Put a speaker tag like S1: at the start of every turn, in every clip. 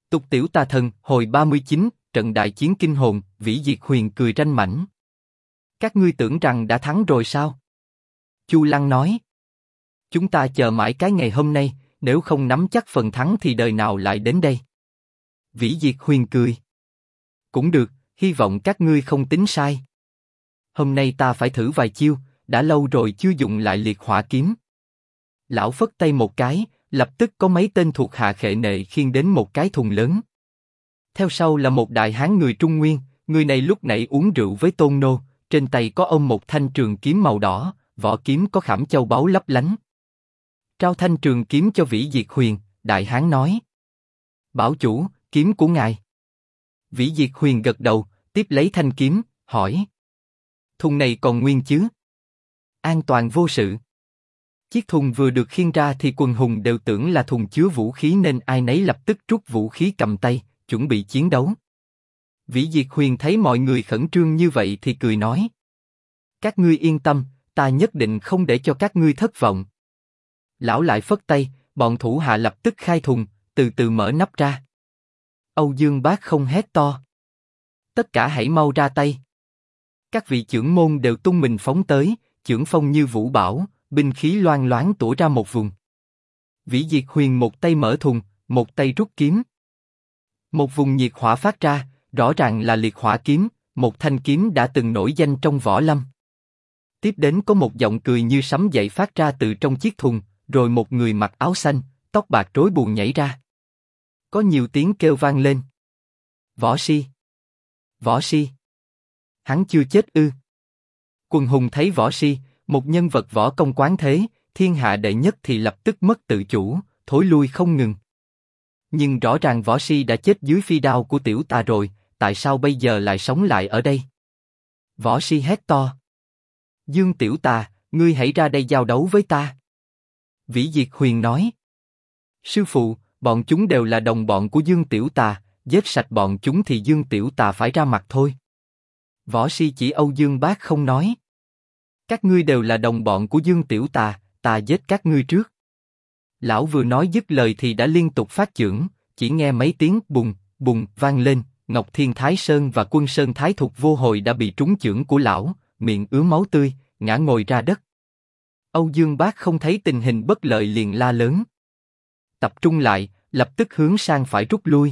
S1: Tục tiểu tà thần, hồi 39, trận đại chiến kinh hồn, Vĩ Diệt Huyền cười ranh mãnh. Các ngươi tưởng rằng đã thắng rồi sao? Chu Lăng nói. Chúng ta chờ mãi cái ngày hôm nay, nếu không nắm chắc phần thắng thì đời nào lại đến đây? Vĩ Diệt Huyền cười. Cũng được, hy vọng các ngươi không tính sai. Hôm nay ta phải thử vài chiêu, đã lâu rồi chưa dùng lại liệt hỏa kiếm. Lão phất tay một cái, lập tức có mấy tên thuộc hạ khệ nệ khiêng đến một cái thùng lớn. Theo sau là một đại hán người Trung Nguyên, người này lúc nãy uống rượu với Tôn Nô, trên tay có ôm một thanh trường kiếm màu đỏ, vỏ kiếm có khảm châu báu lấp lánh. Trao thanh trường kiếm cho Vĩ Diệt Huyền, đại hán nói. Bảo chủ, kiếm của ngài. Vĩ Diệt Huyền gật đầu, tiếp lấy thanh kiếm, hỏi. Thùng này còn nguyên chứ? An toàn vô sự. Chiếc thùng vừa được khiêng ra thì quần hùng đều tưởng là thùng chứa vũ khí nên ai nấy lập tức rút vũ khí cầm tay, chuẩn bị chiến đấu. Vĩ Diệt Huyền thấy mọi người khẩn trương như vậy thì cười nói. Các ngươi yên tâm, ta nhất định không để cho các ngươi thất vọng. Lão lại phất tay, bọn thủ hạ lập tức khai thùng, từ từ mở nắp ra. Âu Dương Bác không hét to. Tất cả hãy mau ra tay. Các vị chưởng môn đều tung mình phóng tới, chưởng phong như vũ bão, binh khí loang loáng tủa ra một vùng. Vĩ Diệt Huyền một tay mở thùng, một tay rút kiếm. Một vùng nhiệt hỏa phát ra, rõ ràng là liệt hỏa kiếm, một thanh kiếm đã từng nổi danh trong võ lâm. Tiếp đến có một giọng cười như sấm dậy phát ra từ trong chiếc thùng, rồi một người mặc áo xanh, tóc bạc rối bù nhảy ra. Có nhiều tiếng kêu vang lên. Võ Si! Võ Si! Hắn chưa chết ư? Quần hùng thấy Võ Si, một nhân vật võ công quán thế, thiên hạ đệ nhất thì lập tức mất tự chủ, thối lui không ngừng. Nhưng rõ ràng Võ Si đã chết dưới phi đao của tiểu tà rồi, tại sao bây giờ lại sống lại ở đây? Võ Si hét to. Dương tiểu tà, ngươi hãy ra đây giao đấu với ta. Vĩ Diệt Huyền nói. Sư phụ, bọn chúng đều là đồng bọn của Dương tiểu tà, giết sạch bọn chúng thì Dương tiểu tà phải ra mặt thôi. Võ Si chỉ Âu Dương Bác không nói. Các ngươi đều là đồng bọn của Dương tiểu tà, ta giết các ngươi trước. Lão vừa nói dứt lời thì đã liên tục phát chưởng, chỉ nghe mấy tiếng bùng, bùng vang lên, Ngọc Thiên Thái Sơn và Quân Sơn Thái Thục Vô Hồi đã bị trúng chưởng của lão, miệng ứa máu tươi, ngã ngồi ra đất. Âu Dương Bác không thấy tình hình bất lợi liền la lớn. Tập trung lại, lập tức hướng sang phải rút lui.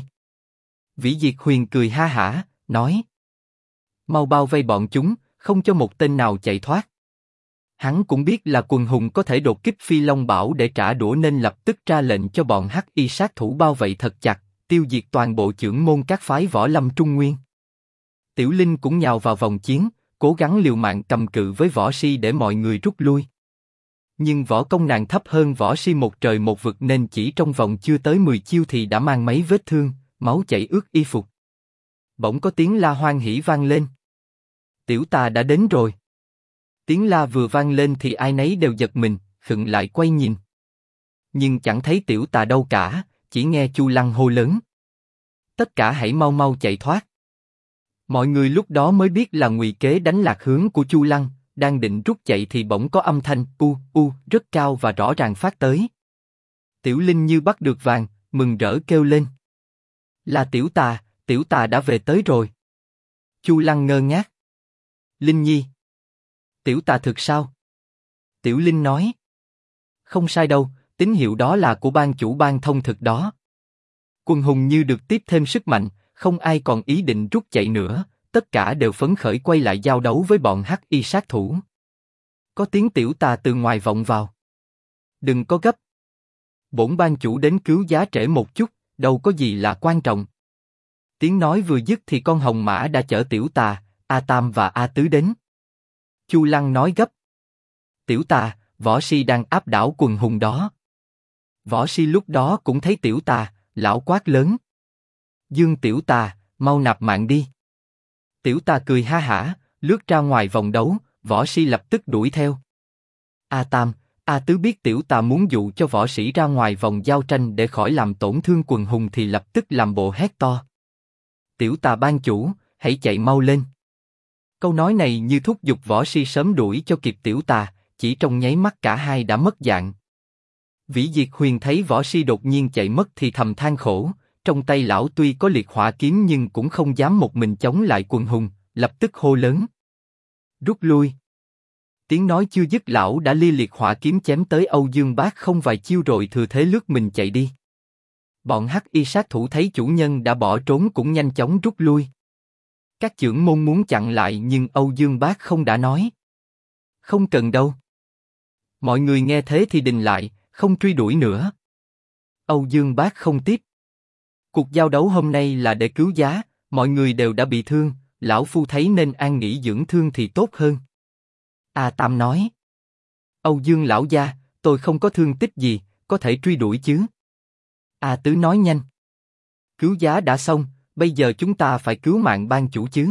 S1: Vĩ Diệt Huyền cười ha hả, nói. Mau bao vây bọn chúng, không cho một tên nào chạy thoát. Hắn cũng biết là quần hùng có thể đột kích Phi Long Bảo để trả đũa nên lập tức ra lệnh cho bọn Hắc Y sát thủ bao vây thật chặt, tiêu diệt toàn bộ chưởng môn các phái võ lâm Trung Nguyên. Tiểu Linh cũng nhào vào vòng chiến, cố gắng liều mạng cầm cự với Võ Si để mọi người rút lui. Nhưng võ công nàng thấp hơn Võ Si một trời một vực nên chỉ trong vòng chưa tới 10 chiêu thì đã mang mấy vết thương, máu chảy ướt y phục. Bỗng có tiếng la hoan hỉ vang lên. Tiểu tà đã đến rồi. Tiếng la vừa vang lên thì ai nấy đều giật mình, khựng lại quay nhìn. Nhưng chẳng thấy tiểu tà đâu cả, chỉ nghe Chu Lăng hô lớn. Tất cả hãy mau mau chạy thoát. Mọi người lúc đó mới biết là ngụy kế đánh lạc hướng của Chu Lăng, đang định rút chạy thì bỗng có âm thanh rất cao và rõ ràng phát tới. Tiểu Linh như bắt được vàng, mừng rỡ kêu lên. Là tiểu tà đã về tới rồi. Chu Lăng ngơ ngác. Linh Nhi. Tiểu tà thực sao? Tiểu Linh nói. Không sai đâu, tín hiệu đó là của ban chủ ban thông thực đó. Quần hùng như được tiếp thêm sức mạnh, không ai còn ý định rút chạy nữa, tất cả đều phấn khởi quay lại giao đấu với bọn Hắc Y sát thủ. Có tiếng tiểu tà từ ngoài vọng vào. Đừng có gấp. Bổn ban chủ đến cứu giá trễ một chút, đâu có gì là quan trọng. Tiếng nói vừa dứt thì con hồng mã đã chở tiểu tà, A Tam và A Tứ đến. Chu Lăng nói gấp. Tiểu tà, Võ Si đang áp đảo quần hùng đó. Võ Si lúc đó cũng thấy tiểu tà, lão quát lớn. Dương tiểu tà, mau nạp mạng đi. Tiểu tà cười ha hả, lướt ra ngoài vòng đấu, Võ Si lập tức đuổi theo. A Tam, A Tứ biết tiểu tà muốn dụ cho võ sĩ ra ngoài vòng giao tranh để khỏi làm tổn thương quần hùng thì lập tức làm bộ hét to. Tiểu tà ban chủ, hãy chạy mau lên. Câu nói này như thúc giục Võ Si sớm đuổi cho kịp tiểu tà, chỉ trong nháy mắt cả hai đã mất dạng. Vĩ Diệt Huyền thấy Võ Si đột nhiên chạy mất thì thầm than khổ, trong tay lão tuy có liệt hỏa kiếm nhưng cũng không dám một mình chống lại quần hùng, lập tức hô lớn. Rút lui. Tiếng nói chưa dứt lão đã lia liệt hỏa kiếm chém tới Âu Dương Bác không vài chiêu rồi thừa thế lướt mình chạy đi. Bọn hắc y sát thủ thấy chủ nhân đã bỏ trốn cũng nhanh chóng rút lui. Các chưởng môn muốn chặn lại nhưng Âu Dương Bác không đã nói. Không cần đâu. Mọi người nghe thế thì đình lại, không truy đuổi nữa. Âu Dương Bác không tiếp. Cuộc giao đấu hôm nay là để cứu giá, mọi người đều đã bị thương, lão phu thấy nên an nghỉ dưỡng thương thì tốt hơn. A Tam nói. Âu Dương lão gia, tôi không có thương tích gì, có thể truy đuổi chứ? A Tứ nói nhanh. Cứu giá đã xong, bây giờ chúng ta phải cứu mạng ban chủ chứ.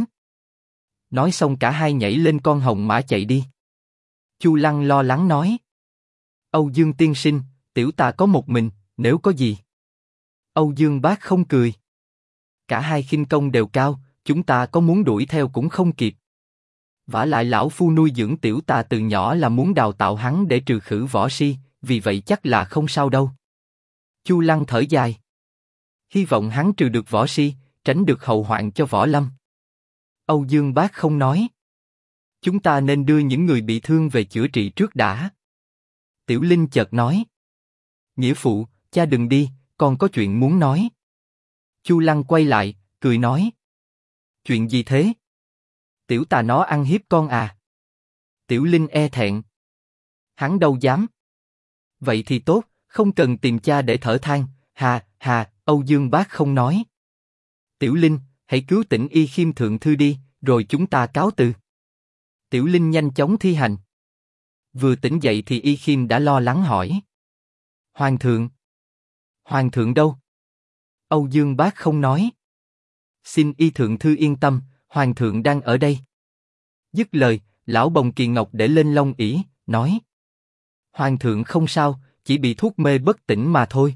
S1: Nói xong cả hai nhảy lên con hồng mã chạy đi. Chu Lăng lo lắng nói. Âu Dương tiên sinh, tiểu ta có một mình, nếu có gì. Âu Dương Bác không cười. Cả hai khinh công đều cao, chúng ta có muốn đuổi theo cũng không kịp. Vả lại lão phu nuôi dưỡng tiểu ta từ nhỏ là muốn đào tạo hắn để trừ khử võ si, vì vậy chắc là không sao đâu. Chu Lăng thở dài. Hy vọng hắn trừ được võ si, tránh được hậu hoạn cho võ lâm. Âu Dương Bác không nói. Chúng ta nên đưa những người bị thương về chữa trị trước đã. Tiểu Linh chợt nói. Nghĩa phụ, cha đừng đi, con có chuyện muốn nói. Chu Lăng quay lại, cười nói. Chuyện gì thế? Tiểu tà nó ăn hiếp con à? Tiểu Linh e thẹn. Hắn đâu dám. Vậy thì tốt, không cần tìm cha để thở than, hà, Âu Dương Bác không nói. Tiểu Linh, hãy cứu tỉnh Y Khiêm thượng thư đi, rồi chúng ta cáo từ. Tiểu Linh nhanh chóng thi hành. Vừa tỉnh dậy thì Y Khiêm đã lo lắng hỏi. Hoàng thượng. Hoàng thượng đâu? Âu Dương Bác không nói. Xin Y thượng thư yên tâm, Hoàng thượng đang ở đây. Dứt lời, lão Bồng Kỳ Ngọc để lên long ỷ, nói. Hoàng thượng không sao, chỉ bị thuốc mê bất tỉnh mà thôi.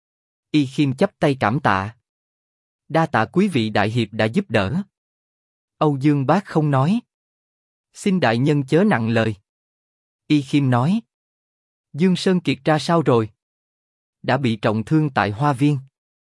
S1: Y Khiêm chắp tay cảm tạ. Đa tạ quý vị đại hiệp đã giúp đỡ. Âu Dương Bác không nói. Xin đại nhân chớ nặng lời. Y Khiêm nói. Dương Sơn Kiệt ra sao rồi? Đã bị trọng thương tại Hoa Viên.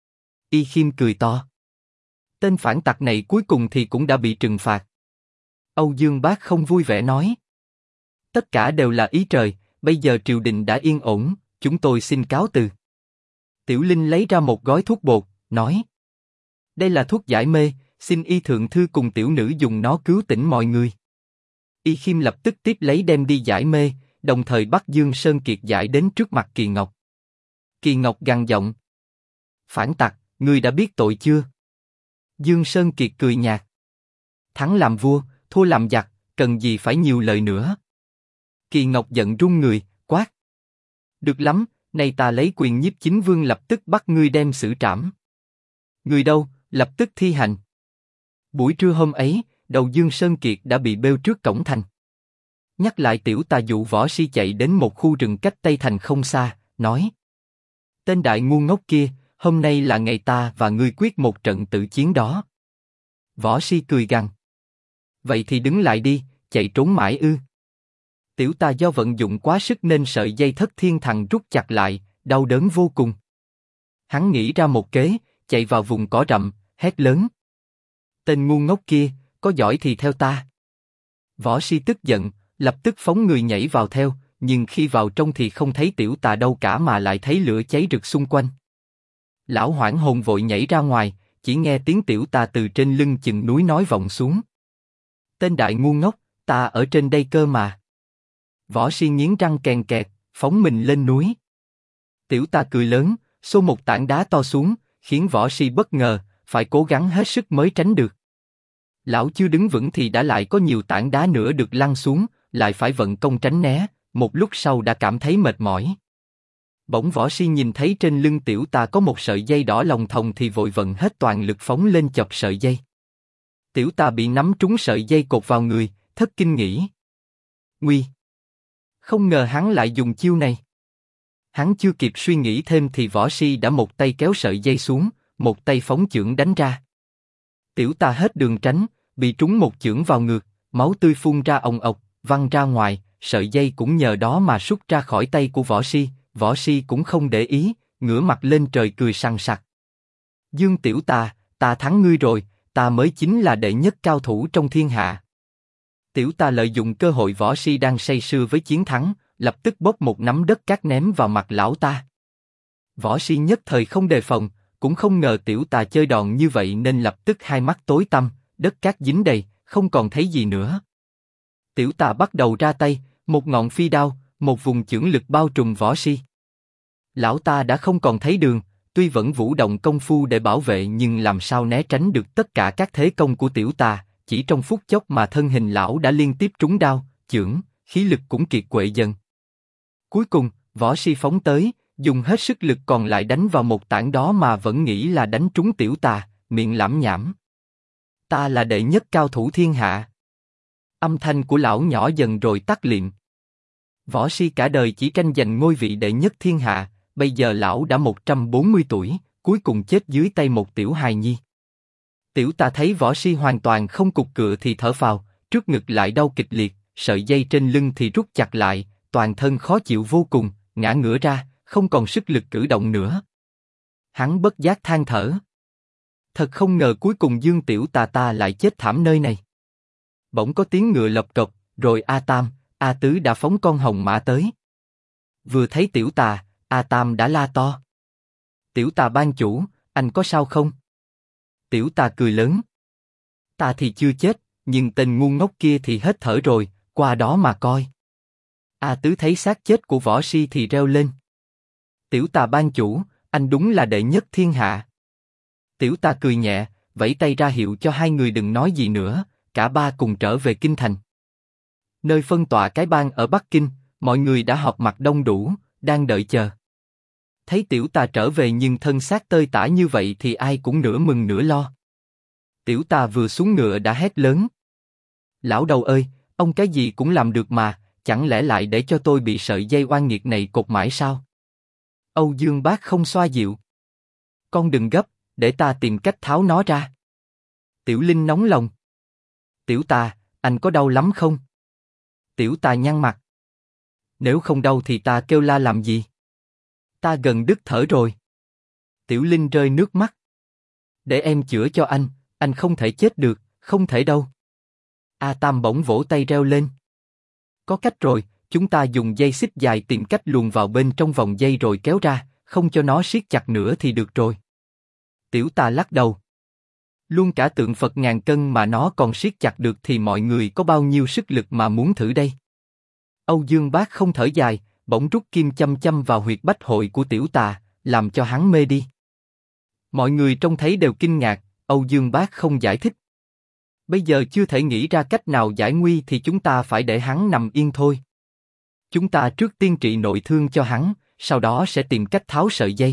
S1: Y Khiêm cười to. Tên phản tặc này cuối cùng thì cũng đã bị trừng phạt. Âu Dương Bác không vui vẻ nói. Tất cả đều là ý trời, bây giờ triều đình đã yên ổn, chúng tôi xin cáo từ. Tiểu Linh lấy ra một gói thuốc bột, nói. Đây là thuốc giải mê, xin Y thượng thư cùng tiểu nữ dùng nó cứu tỉnh mọi người. Y Khiêm lập tức tiếp lấy đem đi giải mê, đồng thời bắt Dương Sơn Kiệt giải đến trước mặt Kỳ Ngọc. Kỳ Ngọc gằn giọng. Phản tặc, ngươi đã biết tội chưa? Dương Sơn Kiệt cười nhạt. Thắng làm vua, thua làm giặc, cần gì phải nhiều lời nữa. Kỳ Ngọc giận run người, quát. Được lắm, nay ta lấy quyền nhiếp chính vương lập tức bắt ngươi đem xử trảm. Người đâu, lập tức thi hành. Buổi trưa hôm ấy, đầu Dương Sơn Kiệt đã bị bêu trước cổng thành. Nhắc lại tiểu tà dụ võ si chạy đến một khu rừng cách Tây Thành không xa, nói. Tên đại ngu ngốc kia, hôm nay là ngày ta và ngươi quyết một trận tử chiến đó. Võ si cười gằn. Vậy thì đứng lại đi, chạy trốn mãi ư? Tiểu ta do vận dụng quá sức nên sợi dây Thất Thiên Thần rút chặt lại, đau đớn vô cùng. Hắn nghĩ ra một kế, chạy vào vùng cỏ rậm, hét lớn. Tên ngu ngốc kia, có giỏi thì theo ta. Võ si tức giận, lập tức phóng người nhảy vào theo, nhưng khi vào trong thì không thấy tiểu tà đâu cả mà lại thấy lửa cháy rực xung quanh. Lão hoảng hồn vội nhảy ra ngoài, chỉ nghe tiếng tiểu tà từ trên lưng chừng núi nói vọng xuống. Tên đại ngu ngốc, ta ở trên đây cơ mà. Võ si nghiến răng kèn kẹt, phóng mình lên núi. Tiểu tà cười lớn, xô một tảng đá to xuống, khiến võ si bất ngờ, phải cố gắng hết sức mới tránh được. Lão chưa đứng vững thì đã lại có nhiều tảng đá nữa được lăn xuống, lại phải vận công tránh né, một lúc sau đã cảm thấy mệt mỏi. Bỗng võ si nhìn thấy trên lưng tiểu tà có một sợi dây đỏ lồng thòng thì vội vận hết toàn lực phóng lên chọc sợi dây. Tiểu tà bị nắm trúng sợi dây cột vào người, thất kinh nghĩ. Nguy! Không ngờ hắn lại dùng chiêu này. Hắn chưa kịp suy nghĩ thêm thì võ si đã một tay kéo sợi dây xuống, một tay phóng chưởng đánh ra. Tiểu tà hết đường tránh, bị trúng một chưởng vào ngực, máu tươi phun ra ồng ộc, văng ra ngoài, sợi dây cũng nhờ đó mà sút ra khỏi tay của võ si cũng không để ý, ngửa mặt lên trời cười sằng sặc. Dương Tiểu Tà, ta thắng ngươi rồi, ta mới chính là đệ nhất cao thủ trong thiên hạ. Tiểu Tà lợi dụng cơ hội võ si đang say sưa với chiến thắng, lập tức bóp một nắm đất cát ném vào mặt lão ta. Võ si nhất thời không đề phòng, cũng không ngờ Tiểu Tà chơi đòn như vậy nên lập tức hai mắt tối tăm, đất cát dính đầy, không còn thấy gì nữa. Tiểu Tà bắt đầu ra tay, một ngọn phi đao, một vùng chưởng lực bao trùm võ si. Lão ta đã không còn thấy đường, tuy vẫn vũ động công phu để bảo vệ nhưng làm sao né tránh được tất cả các thế công của Tiểu Tà, chỉ trong phút chốc mà thân hình lão đã liên tiếp trúng đao, chưởng, khí lực cũng kiệt quệ dần. Cuối cùng, võ si phóng tới, dùng hết sức lực còn lại đánh vào một tảng đó mà vẫn nghĩ là đánh trúng Tiểu Tà, miệng lẩm nhẩm. Ta là đệ nhất cao thủ thiên hạ. Âm thanh của lão nhỏ dần rồi tắt lịm. Võ si cả đời chỉ tranh giành ngôi vị đệ nhất thiên hạ, bây giờ lão đã 140 tuổi, cuối cùng chết dưới tay một tiểu hài nhi. Tiểu Tà thấy võ si hoàn toàn không cục cựa thì thở phào, trước ngực lại đau kịch liệt, sợi dây trên lưng thì rút chặt lại, toàn thân khó chịu vô cùng, ngã ngửa ra, không còn sức lực cử động nữa. Hắn bất giác than thở. Thật không ngờ cuối cùng Dương Tiểu Tà ta lại chết thảm nơi này. Bỗng có tiếng ngựa lộc cộc, rồi A Tam, A Tứ đã phóng con hồng mã tới. Vừa thấy Tiểu Tà, A Tam đã la to. Tiểu Tà ban chủ, anh có sao không? Tiểu Tà cười lớn. Ta thì chưa chết, nhưng tên ngu ngốc kia thì hết thở rồi, qua đó mà coi. A Tứ thấy xác chết của võ si thì reo lên. Tiểu Tà ban chủ, anh đúng là đệ nhất thiên hạ. Tiểu Tà cười nhẹ, vẫy tay ra hiệu cho hai người đừng nói gì nữa, cả ba cùng trở về kinh thành. Nơi phân tọa cái bang ở Bắc Kinh, mọi người đã họp mặt đông đủ, đang đợi chờ. Thấy Tiểu Tà trở về nhưng thân xác tơi tả như vậy thì ai cũng nửa mừng nửa lo. Tiểu Tà vừa xuống ngựa đã hét lớn. Lão đầu ơi, ông cái gì cũng làm được mà, chẳng lẽ lại để cho tôi bị sợi dây oan nghiệt này cột mãi sao? Âu Dương Bác không xoa dịu. Con đừng gấp, để ta tìm cách tháo nó ra. Tiểu Linh nóng lòng. Tiểu Tà, anh có đau lắm không? Tiểu Tà nhăn mặt. Nếu không đau thì ta kêu la làm gì? Ta gần đứt thở rồi. Tiểu Linh rơi nước mắt. Để em chữa cho anh không thể chết được, không thể đâu. A Tam bỗng vỗ tay reo lên. Có cách rồi, chúng ta dùng dây xích dài tìm cách luồn vào bên trong vòng dây rồi kéo ra, không cho nó siết chặt nữa thì được rồi. Tiểu Tà lắc đầu. Luôn cả tượng Phật ngàn cân mà nó còn siết chặt được thì mọi người có bao nhiêu sức lực mà muốn thử đây? Âu Dương Bác không thở dài, bỗng rút kim châm châm vào huyệt bách hội của Tiểu Tà, làm cho hắn mê đi. Mọi người trông thấy đều kinh ngạc, Âu Dương Bác không giải thích. Bây giờ chưa thể nghĩ ra cách nào giải nguy thì chúng ta phải để hắn nằm yên thôi. Chúng ta trước tiên trị nội thương cho hắn, sau đó sẽ tìm cách tháo sợi dây.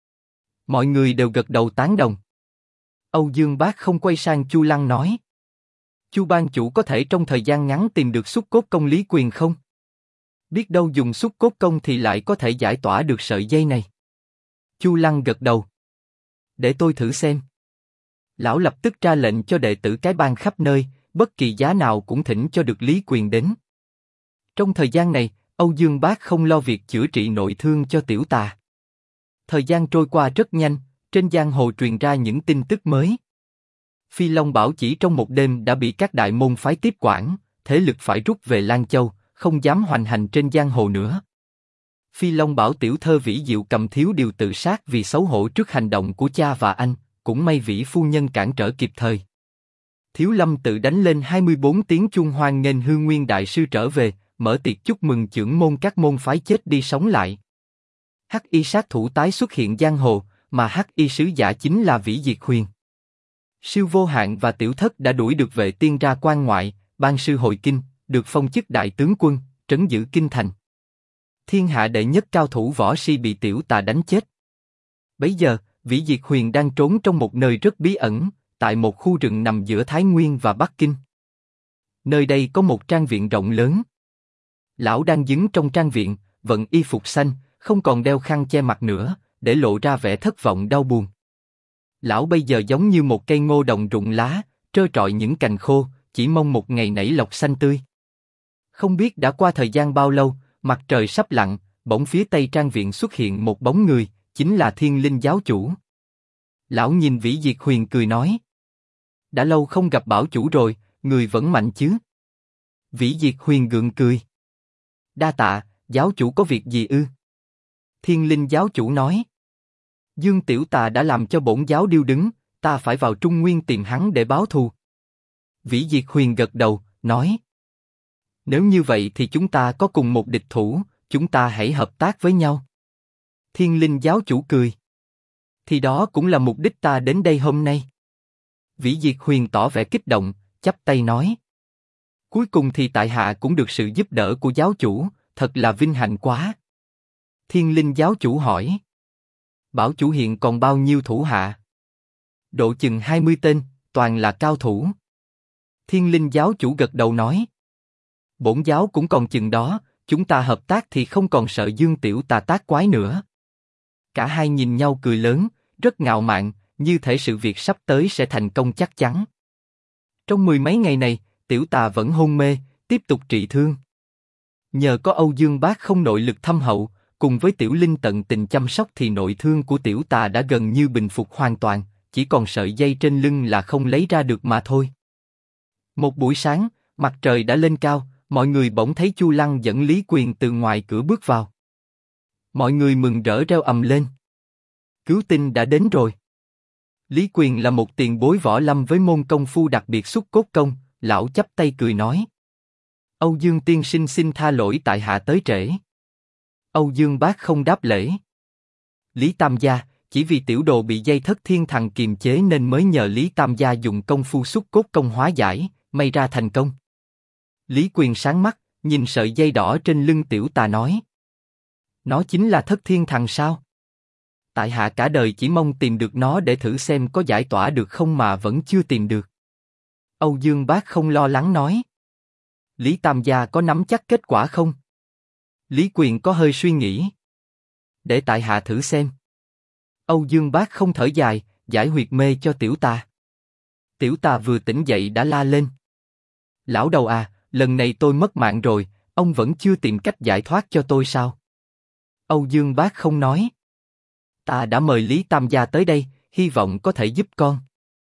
S1: Mọi người đều gật đầu tán đồng. Âu Dương Bác không quay sang Chu Lăng nói. Chu ban chủ có thể trong thời gian ngắn tìm được xúc cốt công Lý Quyền không? Biết đâu dùng xúc cốt công thì lại có thể giải tỏa được sợi dây này. Chu Lăng gật đầu. Để tôi thử xem. Lão lập tức ra lệnh cho đệ tử cái bang khắp nơi, bất kỳ giá nào cũng thỉnh cho được Lý Quyền đến. Trong thời gian này, Âu Dương Bác không lo việc chữa trị nội thương cho Tiểu Tà. Thời gian trôi qua rất nhanh, trên giang hồ truyền ra những tin tức mới. Phi Long Bảo chỉ trong một đêm đã bị các đại môn phái tiếp quản, thế lực phải rút về Lan Châu, không dám hoành hành trên giang hồ nữa. Phi Long Bảo tiểu thơ Vĩ Diệu Cầm thiếu điều tự sát vì xấu hổ trước hành động của cha và anh, cũng may Vĩ phu nhân cản trở kịp thời. Thiếu Lâm tự đánh lên 24 tiếng chuông hoan nghênh Hư Nguyên đại sư trở về, mở tiệc chúc mừng chưởng môn các môn phái chết đi sống lại. Hắc y sát thủ tái xuất hiện giang hồ, mà Hắc y sứ giả chính là Vĩ Diệt Huyền. Siêu Vô Hạn và Tiểu Thất đã đuổi được Vệ Tiên ra quan ngoại, ban sư hội kinh, được phong chức đại tướng quân, trấn giữ kinh thành. Thiên hạ đệ nhất cao thủ võ si bị Tiểu Tà đánh chết. Bấy giờ, Vĩ Diệt Huyền đang trốn trong một nơi rất bí ẩn, tại một khu rừng nằm giữa Thái Nguyên và Bắc Kinh. Nơi đây có một trang viện rộng lớn. Lão đang đứng trong trang viện, vận y phục xanh, không còn đeo khăn che mặt nữa, để lộ ra vẻ thất vọng đau buồn. Lão bây giờ giống như một cây ngô đồng rụng lá, trơ trọi những cành khô, chỉ mong một ngày nảy lộc xanh tươi. Không biết đã qua thời gian bao lâu, mặt trời sắp lặn, bỗng phía tây trang viện xuất hiện một bóng người, chính là Thiên Linh giáo chủ. Lão nhìn Vĩ Diệt Huyền cười nói. Đã lâu không gặp bảo chủ rồi, người vẫn mạnh chứ? Vĩ Diệt Huyền gượng cười. Đa tạ, giáo chủ có việc gì ư? Thiên Linh giáo chủ nói. Dương Tiểu Tà đã làm cho bổn giáo điêu đứng, ta phải vào Trung Nguyên tìm hắn để báo thù. Vĩ Diệt Huyền gật đầu, nói. Nếu như vậy thì chúng ta có cùng một địch thủ, chúng ta hãy hợp tác với nhau. Thiên Linh giáo chủ cười. Thì đó cũng là mục đích ta đến đây hôm nay. Vĩ Diệt Huyền tỏ vẻ kích động, chắp tay nói. Cuối cùng thì tại hạ cũng được sự giúp đỡ của giáo chủ, thật là vinh hạnh quá. Thiên Linh giáo chủ hỏi. Bảo chủ hiện còn bao nhiêu thủ hạ? Độ chừng 20 tên, toàn là cao thủ. Thiên Linh giáo chủ gật đầu nói. Bổn giáo cũng còn chừng đó, chúng ta hợp tác thì không còn sợ Dương Tiểu Tà tác quái nữa. Cả hai nhìn nhau cười lớn, rất ngạo mạn, như thể sự việc sắp tới sẽ thành công chắc chắn. Trong 10 mấy ngày này, Tiểu Tà vẫn hôn mê, tiếp tục trị thương. Nhờ có Âu Dương Bác không nội lực thâm hậu, cùng với Tiểu Linh tận tình chăm sóc thì nội thương của Tiểu Tà đã gần như bình phục hoàn toàn, chỉ còn sợi dây trên lưng là không lấy ra được mà thôi. Một buổi sáng, mặt trời đã lên cao, mọi người bỗng thấy Chu Lăng dẫn Lý Quyền từ ngoài cửa bước vào. Mọi người mừng rỡ reo ầm lên. Cứu tinh đã đến rồi. Lý Quyền là một tiền bối võ lâm với môn công phu đặc biệt Xuất Cốt Công, lão chắp tay cười nói. Âu Dương tiên sinh xin tha lỗi tại hạ tới trễ. Âu Dương Bác không đáp lễ. Lý Tam gia, chỉ vì tiểu đồ bị dây Thất Thiên Thần kiềm chế nên mới nhờ Lý Tam gia dùng công phu Xuất Cốt Công hóa giải, may ra thành công. Lý Quyền sáng mắt, nhìn sợi dây đỏ trên lưng Tiểu Tà nói. Nó chính là Thất Thiên Thần sao? Tại hạ cả đời chỉ mong tìm được nó để thử xem có giải tỏa được không mà vẫn chưa tìm được. Âu Dương Bác không lo lắng nói. Lý Tam gia có nắm chắc kết quả không? Lý Quyền có hơi suy nghĩ. Để tại hạ thử xem. Âu Dương Bác không thở dài, giải huyệt mê cho Tiểu Tà. Tiểu Tà vừa tỉnh dậy đã la lên. Lão đầu à, lần này tôi mất mạng rồi, ông vẫn chưa tìm cách giải thoát cho tôi sao? Âu Dương Bác không nói. Ta đã mời Lý Tam gia tới đây, hy vọng có thể giúp con.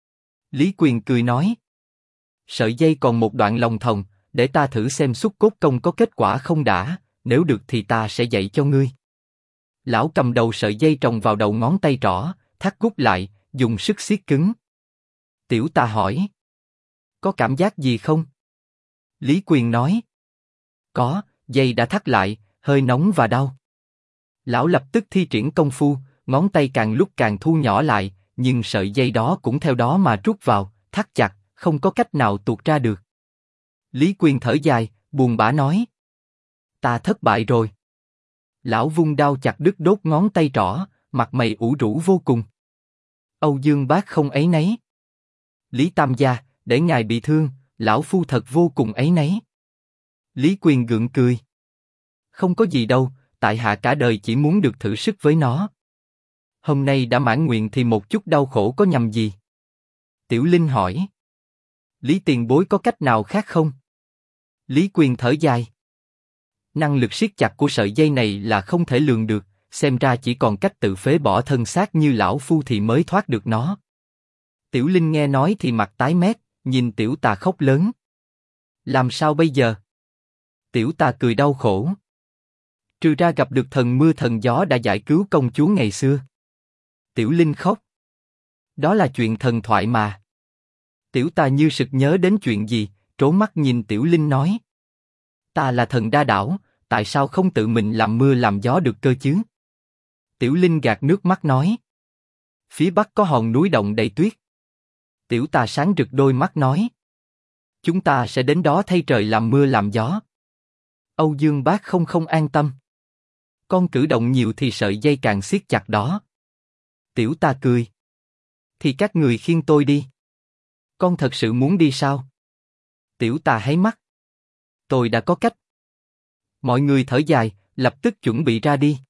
S1: Lý Quyền cười nói. Sợi dây còn một đoạn lòng thòng, để ta thử xem Xuất Cốt Công có kết quả không đã, nếu được thì ta sẽ dạy cho ngươi. Lão cầm đầu sợi dây trồng vào đầu ngón tay trỏ, thắt gút lại, dùng sức siết cứng. Tiểu Tà hỏi. Có cảm giác gì không? Lý Quyền nói. Có, dây đã thắt lại, hơi nóng và đau. Lão lập tức thi triển công phu, ngón tay càng lúc càng thu nhỏ lại, nhưng sợi dây đó cũng theo đó mà rút vào, thắt chặt, không có cách nào tuột ra được. Lý Quyền thở dài, buồn bã nói. Ta thất bại rồi. Lão vung đao chặt đứt đốt ngón tay trỏ, mặt mày ủ rũ vô cùng. Âu Dương Bác không áy náy. Lý Tam gia, để ngài bị thương, lão phu thật vô cùng áy náy. Lý Quyền gượng cười. Không có gì đâu, tại hạ cả đời chỉ muốn được thử sức với nó. Hôm nay đã mãn nguyện thì một chút đau khổ có nhầm gì? Tiểu Linh hỏi. Lý tiền bối có cách nào khác không? Lý Quyền thở dài. Năng lực siết chặt của sợi dây này là không thể lường được, xem ra chỉ còn cách tự phế bỏ thân xác như lão phu thì mới thoát được nó. Tiểu Linh nghe nói thì mặt tái mét, nhìn Tiểu Tà khóc lớn. Làm sao bây giờ? Tiểu Tà cười đau khổ. Trừ ra gặp được thần mưa thần gió đã giải cứu công chúa ngày xưa. Tiểu Linh khóc. Đó là chuyện thần thoại mà. Tiểu Tà như sực nhớ đến chuyện gì, trố mắt nhìn Tiểu Linh nói. Ta là thần đa đảo, tại sao không tự mình làm mưa làm gió được cơ chứ? Tiểu Linh gạt nước mắt nói. Phía bắc có hòn núi động đầy tuyết. Tiểu Tà sáng rực đôi mắt nói. Chúng ta sẽ đến đó thay trời làm mưa làm gió. Âu Dương Bác không an tâm. Con cử động nhiều thì sợi dây càng siết chặt đó. Tiểu Tà cười. Thì các người khiêng tôi đi. Con thật sự muốn đi sao? Tiểu Tà háy mắt. Tôi đã có cách. Mọi người thở dài, lập tức chuẩn bị ra đi.